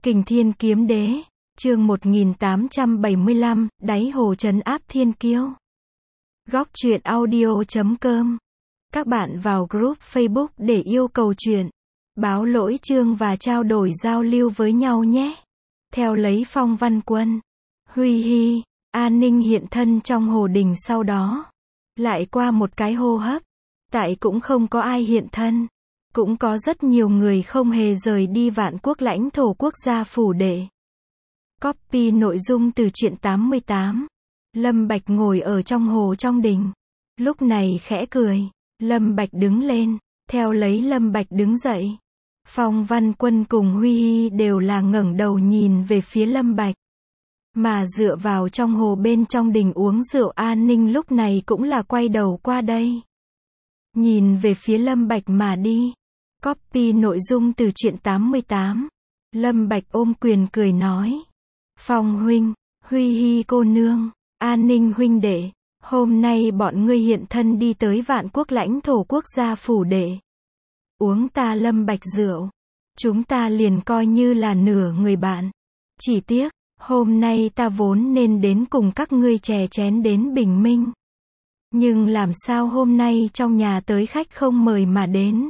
Kình Thiên Kiếm Đế, chương 1875, đáy hồ trấn áp thiên kiêu. Góc truyện audio.com. Các bạn vào group Facebook để yêu cầu truyện, báo lỗi chương và trao đổi giao lưu với nhau nhé. Theo lấy Phong Văn Quân, Huy Hy, An Ninh hiện thân trong hồ đình sau đó. Lại qua một cái hô hấp, tại cũng không có ai hiện thân. Cũng có rất nhiều người không hề rời đi Vạn Quốc lãnh thổ quốc gia phủ đệ. Copy nội dung từ truyện 88. Lâm Bạch ngồi ở trong hồ trong đình. Lúc này khẽ cười. Lâm Bạch đứng lên. Theo lấy Lâm Bạch đứng dậy. Phong Văn Quân cùng Huy Hy đều là ngẩng đầu nhìn về phía Lâm Bạch. Mà dựa vào trong hồ bên trong đình uống rượu An Ninh lúc này cũng là quay đầu qua đây. Nhìn về phía Lâm Bạch mà đi. Copy nội dung từ truyện 88. Lâm Bạch ôm quyền cười nói. Phong huynh, Huy Hy cô nương, An Ninh huynh đệ, hôm nay bọn ngươi hiện thân đi tới Vạn Quốc lãnh thổ quốc gia phủ đệ. Uống ta Lâm Bạch rượu. Chúng ta liền coi như là nửa người bạn. Chỉ tiếc, hôm nay ta vốn nên đến cùng các ngươi chè chén đến bình minh. Nhưng làm sao hôm nay trong nhà tới khách không mời mà đến.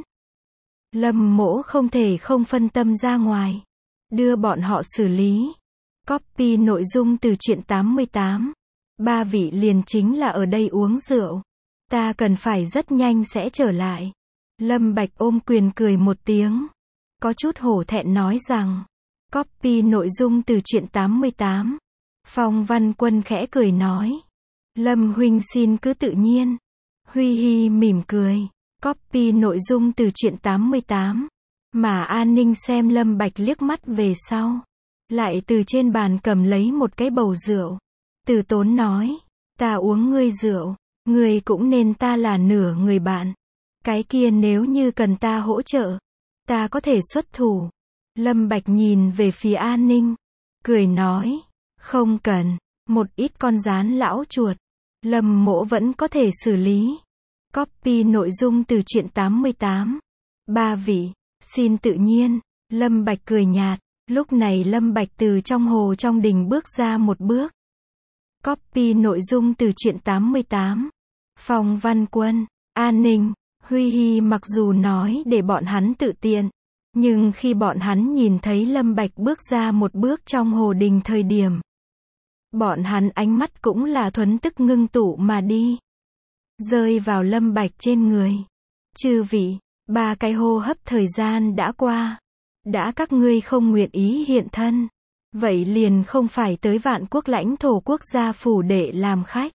Lâm Mỗ không thể không phân tâm ra ngoài. Đưa bọn họ xử lý. Copy nội dung từ truyện 88. Ba vị liền chính là ở đây uống rượu. Ta cần phải rất nhanh sẽ trở lại. Lâm Bạch ôm quyền cười một tiếng. Có chút hổ thẹn nói rằng. Copy nội dung từ truyện 88. Phong Văn Quân khẽ cười nói. Lâm huynh xin cứ tự nhiên. Huy Hy mỉm cười. Copy nội dung từ truyện 88. Mà An Ninh xem Lâm Bạch liếc mắt về sau. Lại từ trên bàn cầm lấy một cái bầu rượu. Từ tốn nói. Ta uống ngươi rượu. Ngươi cũng nên ta là nửa người bạn. Cái kia nếu như cần ta hỗ trợ. Ta có thể xuất thủ. Lâm Bạch nhìn về phía An Ninh. Cười nói. Không cần. Một ít con gián lão chuột. Lâm Mỗ vẫn có thể xử lý. Copy nội dung từ truyện 88. Ba vị, xin tự nhiên. Lâm Bạch cười nhạt. Lúc này Lâm Bạch từ trong hồ trong đình bước ra một bước. Copy nội dung từ truyện 88. Phong Văn Quân, An Ninh, Huy Hy mặc dù nói để bọn hắn tự tiện. Nhưng khi bọn hắn nhìn thấy Lâm Bạch bước ra một bước trong hồ đình thời điểm. Bọn hắn ánh mắt cũng là thuấn tức ngưng tụ mà đi. Rơi vào Lâm Bạch trên người. Chư vị, ba cái hô hấp thời gian đã qua. Đã các ngươi không nguyện ý hiện thân. Vậy liền không phải tới Vạn Quốc lãnh thổ quốc gia phủ đệ làm khách.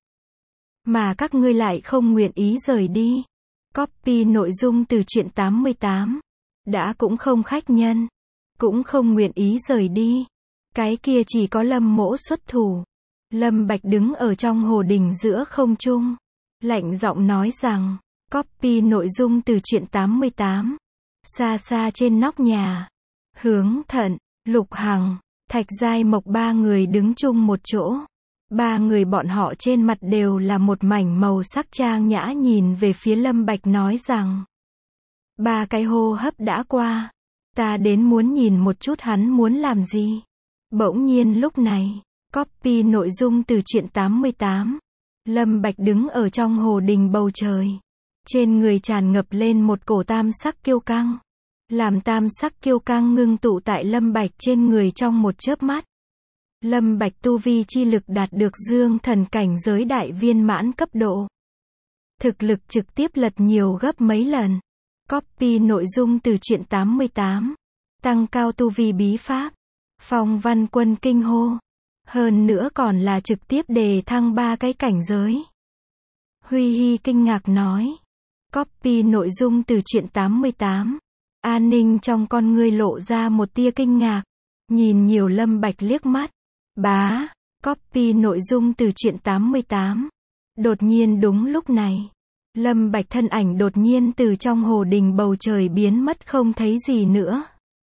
Mà các ngươi lại không nguyện ý rời đi. Copy nội dung từ truyện 88. Đã cũng không khách nhân. Cũng không nguyện ý rời đi. Cái kia chỉ có Lâm Mỗ xuất thủ. Lâm Bạch đứng ở trong hồ đình giữa không trung. Lạnh giọng nói rằng. Copy nội dung từ truyện 88. Xa xa trên nóc nhà. Hướng Thận, Lục Hằng, Thạch Giai Mộc ba người đứng chung một chỗ. Ba người bọn họ trên mặt đều là một mảnh màu sắc trang nhã nhìn về phía Lâm Bạch nói rằng. Ba cái hô hấp đã qua. Ta đến muốn nhìn một chút hắn muốn làm gì. Bỗng nhiên lúc này. Copy nội dung từ truyện 88. Lâm Bạch đứng ở trong hồ đình bầu trời. Trên người tràn ngập lên một cổ tam sắc kiêu căng. Làm tam sắc kiêu căng ngưng tụ tại Lâm Bạch trên người trong một chớp mắt. Lâm Bạch tu vi chi lực đạt được dương thần cảnh giới đại viên mãn cấp độ. Thực lực trực tiếp lật nhiều gấp mấy lần. Copy nội dung từ truyện 88. Tăng cao tu vi bí pháp. Phong Văn Quân kinh hô. Hơn nữa còn là trực tiếp đề thăng 3 cái cảnh giới. Huy Hy kinh ngạc nói. Copy nội dung từ truyện 88. An Ninh trong con ngươi lộ ra một tia kinh ngạc. Nhìn nhiều Lâm Bạch liếc mắt. Bá. Copy nội dung từ truyện 88. Đột nhiên đúng lúc này. Lâm Bạch thân ảnh đột nhiên từ trong hồ đình bầu trời biến mất không thấy gì nữa.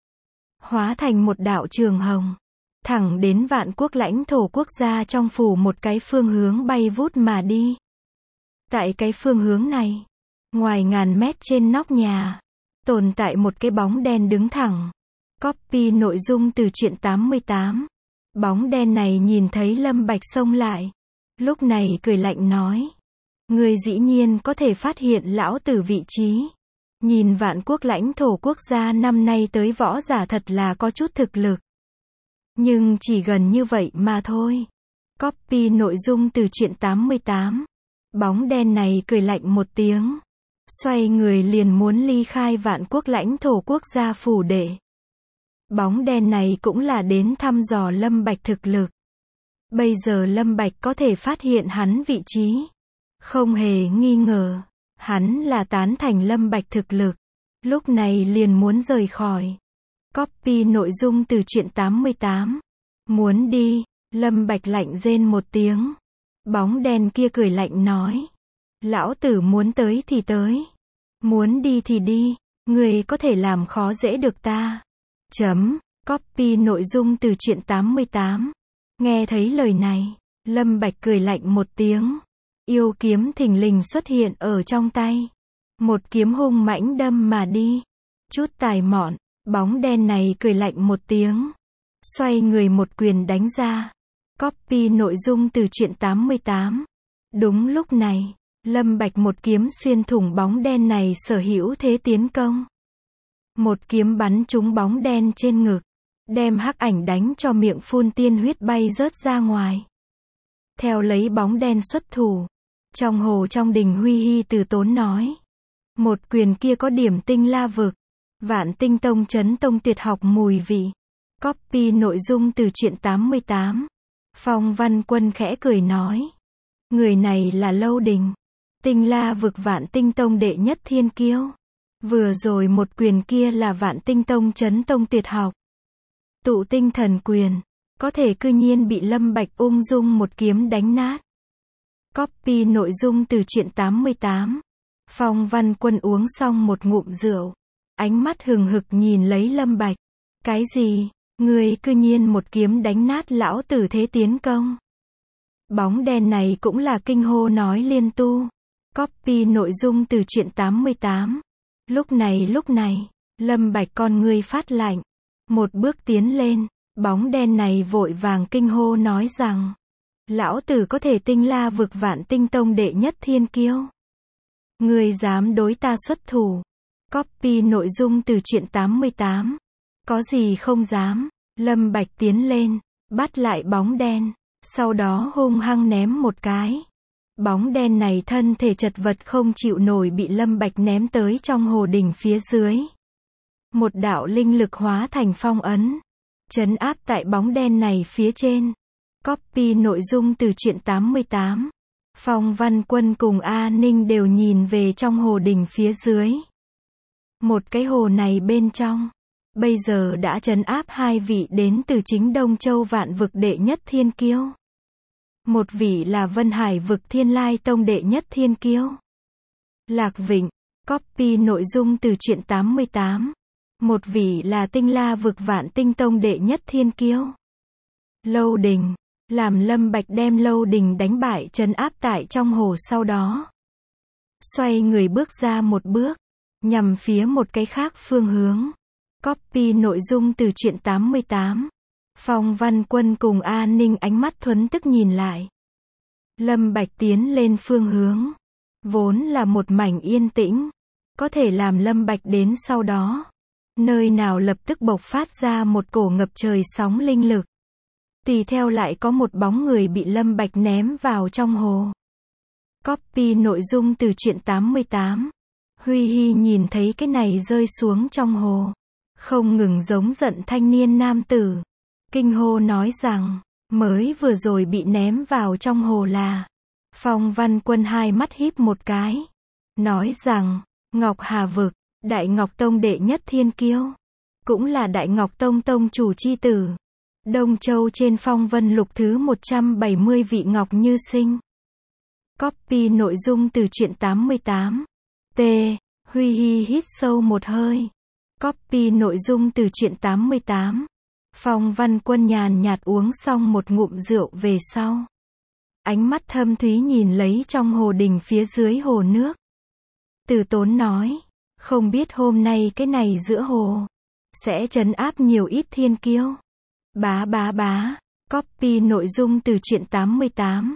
Hóa thành một đạo trường hồng. Thẳng đến Vạn Quốc lãnh thổ quốc gia trong phủ một cái phương hướng bay vút mà đi. Tại cái phương hướng này. Ngoài ngàn mét trên nóc nhà. Tồn tại một cái bóng đen đứng thẳng. Copy nội dung từ truyện 88. Bóng đen này nhìn thấy Lâm Bạch xông lại. Lúc này cười lạnh nói. Ngươi dĩ nhiên có thể phát hiện lão tử vị trí. Nhìn vạn quốc lãnh thổ quốc gia năm nay tới võ giả thật là có chút thực lực. Nhưng chỉ gần như vậy mà thôi. Copy nội dung từ truyện 88. Bóng đen này cười lạnh một tiếng. Xoay người liền muốn ly khai vạn quốc lãnh thổ quốc gia phủ đệ. Bóng đen này cũng là đến thăm dò Lâm Bạch thực lực. Bây giờ Lâm Bạch có thể phát hiện hắn vị trí. Không hề nghi ngờ. Hắn là tán thành Lâm Bạch thực lực. Lúc này liền muốn rời khỏi. Copy nội dung từ truyện 88. Muốn đi. Lâm Bạch lạnh rên một tiếng. Bóng đen kia cười lạnh nói. Lão tử muốn tới thì tới. Muốn đi thì đi. Người có thể làm khó dễ được ta. Copy nội dung từ truyện 88. Nghe thấy lời này, Lâm Bạch cười lạnh một tiếng. Yêu kiếm thình lình xuất hiện ở trong tay. Một kiếm hung mãnh đâm mà đi. Chút tài mọn, bóng đen này cười lạnh một tiếng. Xoay người một quyền đánh ra. Copy nội dung từ truyện 88. Đúng lúc này, Lâm Bạch một kiếm xuyên thủng bóng đen này sở hữu thế tiến công. Một kiếm bắn trúng bóng đen trên ngực. Đem hắc ảnh đánh cho miệng phun tiên huyết bay rớt ra ngoài. Theo lấy bóng đen xuất thủ. Trong hồ trong đình Huy Hy từ tốn nói. Một quyền kia có điểm tinh la vực. Vạn tinh tông chấn tông tuyệt học mùi vị. Copy nội dung từ truyện 88. Phong Văn Quân khẽ cười nói. Người này là Lâu Đình. Tinh la vực vạn tinh tông đệ nhất thiên kiêu. Vừa rồi một quyền kia là vạn tinh tông chấn tông tuyệt học. Tụ tinh thần quyền. Có thể cư nhiên bị Lâm Bạch ung dung một kiếm đánh nát. Copy nội dung từ truyện 88. Phong Văn Quân uống xong một ngụm rượu. Ánh mắt hừng hực nhìn lấy Lâm Bạch. Cái gì? Ngươi cư nhiên một kiếm đánh nát lão tử thế tiến công. Bóng đen này cũng là kinh hô nói liên tu. Copy nội dung từ truyện 88. Lúc này, Lâm Bạch con ngươi phát lạnh. Một bước tiến lên, bóng đen này vội vàng kinh hô nói rằng. Lão tử có thể tinh la vực vạn tinh tông đệ nhất thiên kiêu. Ngươi dám đối ta xuất thủ. Copy nội dung từ truyện 88. Có gì không dám. Lâm Bạch tiến lên, bắt lại bóng đen. Sau đó hung hăng ném một cái. Bóng đen này thân thể chật vật không chịu nổi bị Lâm Bạch ném tới trong hồ đình phía dưới. Một đạo linh lực hóa thành phong ấn. Trấn áp tại bóng đen này phía trên. Copy nội dung từ truyện 88. Phong Văn Quân cùng A Ninh đều nhìn về trong hồ đình phía dưới. Một cái hồ này bên trong. Bây giờ đã trấn áp hai vị đến từ chính Đông Châu vạn vực đệ nhất thiên kiêu. Một vị là Vân Hải vực Thiên Lai Tông đệ nhất thiên kiêu. Lạc Vịnh. Copy nội dung từ truyện 88. Một vị là Tinh La vực Vạn Tinh Tông đệ nhất thiên kiêu. Lâu Đình. Làm Lâm Bạch đem Lâu Đình đánh bại trấn áp tại trong hồ sau đó. Xoay người bước ra một bước. Nhằm phía một cái khác phương hướng. Copy nội dung từ truyện 88. Phong Văn Quân cùng A Ninh ánh mắt thuấn tức nhìn lại. Lâm Bạch tiến lên phương hướng. Vốn là một mảnh yên tĩnh. Có thể làm Lâm Bạch đến sau đó. Nơi nào lập tức bộc phát ra một cổ ngập trời sóng linh lực. Tùy theo lại có một bóng người bị Lâm Bạch ném vào trong hồ. Copy nội dung từ truyện 88. Huy Hy nhìn thấy cái này rơi xuống trong hồ. Không ngừng giống giận thanh niên nam tử. Kinh hô nói rằng, mới vừa rồi bị ném vào trong hồ là. Phong Văn Quân hai mắt híp một cái. Nói rằng, Ngọc Hà vực, Đại Ngọc Tông đệ nhất thiên kiêu. Cũng là Đại Ngọc Tông tông chủ chi tử. Đông Châu trên phong vân lục thứ 170 vị Ngọc Như Sinh. Copy nội dung từ truyện 88. T. Huy Hy hít sâu một hơi. Copy nội dung từ truyện 88. Phong Văn Quân nhàn nhạt uống xong một ngụm rượu về sau. Ánh mắt thâm thúy nhìn lấy trong hồ đình phía dưới hồ nước. Từ tốn nói, không biết hôm nay cái này giữa hồ, sẽ trấn áp nhiều ít thiên kiêu. Bá bá bá. Copy nội dung từ truyện 88.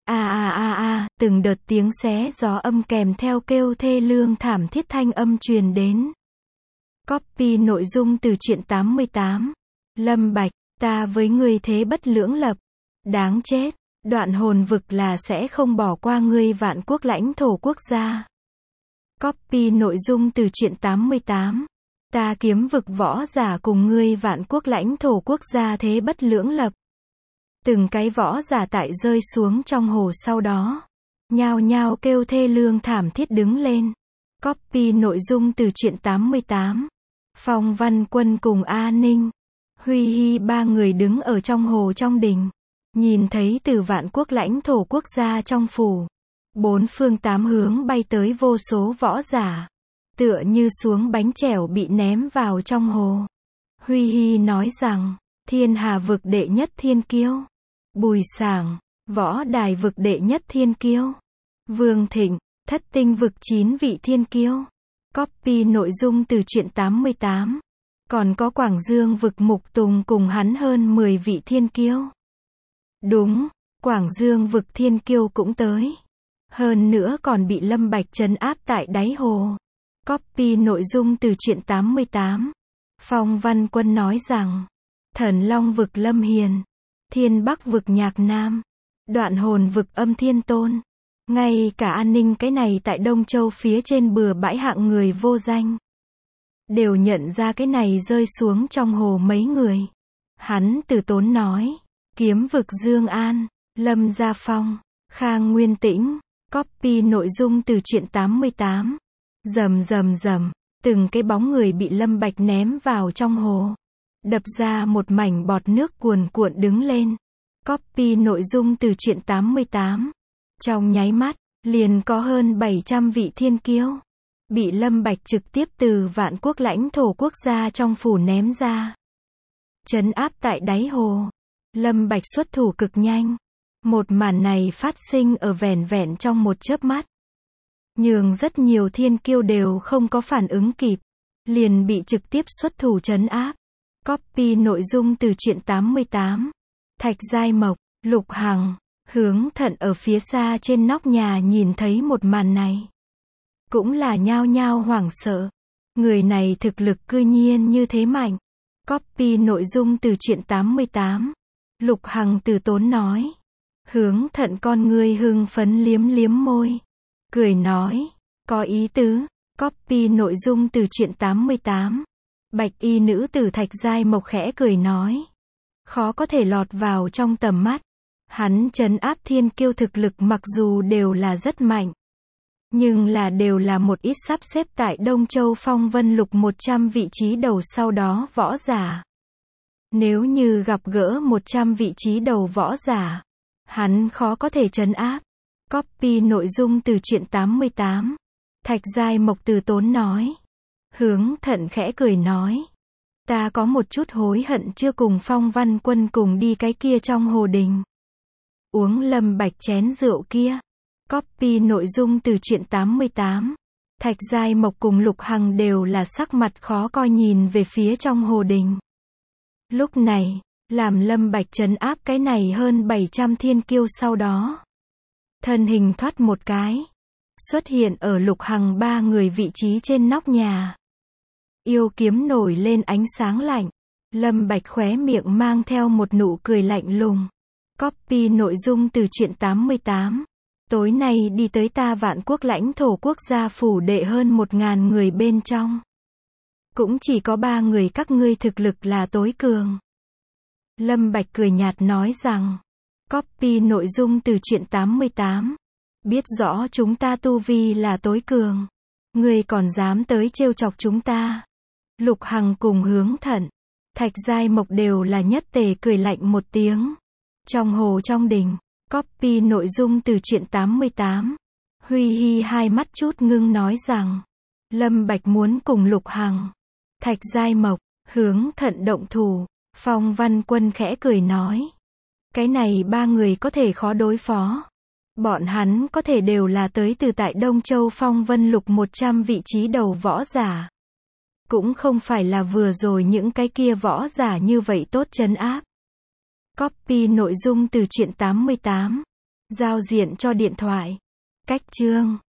Từng đợt tiếng xé gió âm kèm theo kêu thê lương thảm thiết thanh âm truyền đến. Copy nội dung từ truyện 88. Lâm Bạch, ta với ngươi thế bất lưỡng lập. Đáng chết, đoạn hồn vực là sẽ không bỏ qua ngươi vạn quốc lãnh thổ quốc gia. Copy nội dung từ truyện 88. Ta kiếm vực võ giả cùng ngươi vạn quốc lãnh thổ quốc gia thế bất lưỡng lập. Từng cái võ giả tại rơi xuống trong hồ sau đó. Nhao nhao kêu thê lương thảm thiết đứng lên. Copy nội dung từ truyện 88. Phong Văn Quân cùng A Ninh, Huy Hy ba người đứng ở trong hồ trong đình. Nhìn thấy từ vạn quốc lãnh thổ quốc gia trong phủ. Bốn phương tám hướng bay tới vô số võ giả. Tựa như xuống bánh chèo bị ném vào trong hồ. Huy Hy nói rằng, thiên hà vực đệ nhất thiên kiêu. Bùi Sảng, võ đài vực đệ nhất thiên kiêu. Vương Thịnh, thất tinh vực 9 vị thiên kiêu. Copy nội dung từ truyện 88. Còn có Quảng Dương vực Mục Tùng cùng hắn hơn 10 vị thiên kiêu. Đúng, Quảng Dương vực thiên kiêu cũng tới. Hơn nữa còn bị Lâm Bạch trấn áp tại đáy hồ. Copy nội dung từ truyện 88. Phong Văn Quân nói rằng, Thần Long vực Lâm Hiền, Thiên Bắc vực Nhạc Nam, Đoạn hồn vực Âm Thiên Tôn. Ngay cả An Ninh cái này tại Đông Châu phía trên bừa bãi hạng người vô danh. Đều nhận ra cái này rơi xuống trong hồ mấy người. Hắn từ tốn nói, kiếm vực Dương An, Lâm Gia Phong, Khang Nguyên Tĩnh. Copy nội dung từ truyện 88. Rầm rầm rầm, từng cái bóng người bị Lâm Bạch ném vào trong hồ. Đập ra một mảnh bọt nước cuồn cuộn đứng lên. Copy nội dung từ truyện 88. Trong nháy mắt, liền có hơn 700 vị thiên kiêu. Bị Lâm Bạch trực tiếp từ vạn quốc lãnh thổ quốc gia trong phủ ném ra. Trấn áp tại đáy hồ. Lâm Bạch xuất thủ cực nhanh. Một màn này phát sinh ở vẻn vẹn trong một chớp mắt. Nhường rất nhiều thiên kiêu đều không có phản ứng kịp. Liền bị trực tiếp xuất thủ trấn áp. Copy nội dung từ truyện 88. Thạch Giai Mộc, Lục Hằng, Hướng Thận ở phía xa trên nóc nhà nhìn thấy một màn này. Cũng là nhao nhao hoảng sợ. Người này thực lực cư nhiên như thế mạnh. Copy nội dung từ truyện 88. Lục Hằng từ tốn nói. Hướng Thận con ngươi hưng phấn liếm liếm môi. Cười nói. Có ý tứ. Copy nội dung từ truyện 88. Bạch y nữ tử Thạch Giai Mộc khẽ cười nói. Khó có thể lọt vào trong tầm mắt. Hắn trấn áp thiên kiêu thực lực mặc dù đều là rất mạnh. Nhưng là đều là một ít sắp xếp tại Đông Châu Phong Vân Lục 100 vị trí đầu sau đó võ giả. Nếu như gặp gỡ 100 vị trí đầu võ giả, hắn khó có thể trấn áp. Copy nội dung từ truyện 88. Thạch Giai Mộc từ tốn nói. Hướng Thận khẽ cười nói. Ta có một chút hối hận chưa cùng Phong Văn Quân cùng đi cái kia trong hồ đình. Uống Lâm Bạch chén rượu kia. Copy nội dung từ truyện 88. Thạch Giai Mộc cùng Lục Hằng đều là sắc mặt khó coi nhìn về phía trong hồ đình. Lúc này, làm Lâm Bạch trấn áp cái này hơn 700 thiên kiêu sau đó. Thân hình thoát một cái. Xuất hiện ở Lục Hằng ba người vị trí trên nóc nhà. Yêu kiếm nổi lên ánh sáng lạnh. Lâm Bạch khóe miệng mang theo một nụ cười lạnh lùng. Copy nội dung từ truyện 88. Tối nay đi tới ta vạn quốc lãnh thổ quốc gia phủ đệ hơn 1000 người bên trong. Cũng chỉ có 3 người các ngươi thực lực là tối cường. Lâm Bạch cười nhạt nói rằng. Copy nội dung từ truyện 88. Biết rõ chúng ta tu vi là tối cường. Ngươi còn dám tới trêu chọc chúng ta. Lục Hằng cùng Hướng Thận, Thạch Giai Mộc đều là nhất tề cười lạnh một tiếng. Trong hồ trong đình. Copy nội dung từ truyện 88. Huy Hy hai mắt chút ngưng nói rằng. Lâm Bạch muốn cùng Lục Hằng, Thạch Giai Mộc, Hướng Thận động thủ. Phong Văn Quân khẽ cười nói. Cái này 3 người có thể khó đối phó. Bọn hắn có thể đều là tới từ tại Đông Châu Phong Vân Lục 100 vị trí đầu võ giả. Cũng không phải là vừa rồi những cái kia võ giả như vậy tốt trấn áp. Copy nội dung từ truyện 88. Giao diện cho điện thoại. Cách chương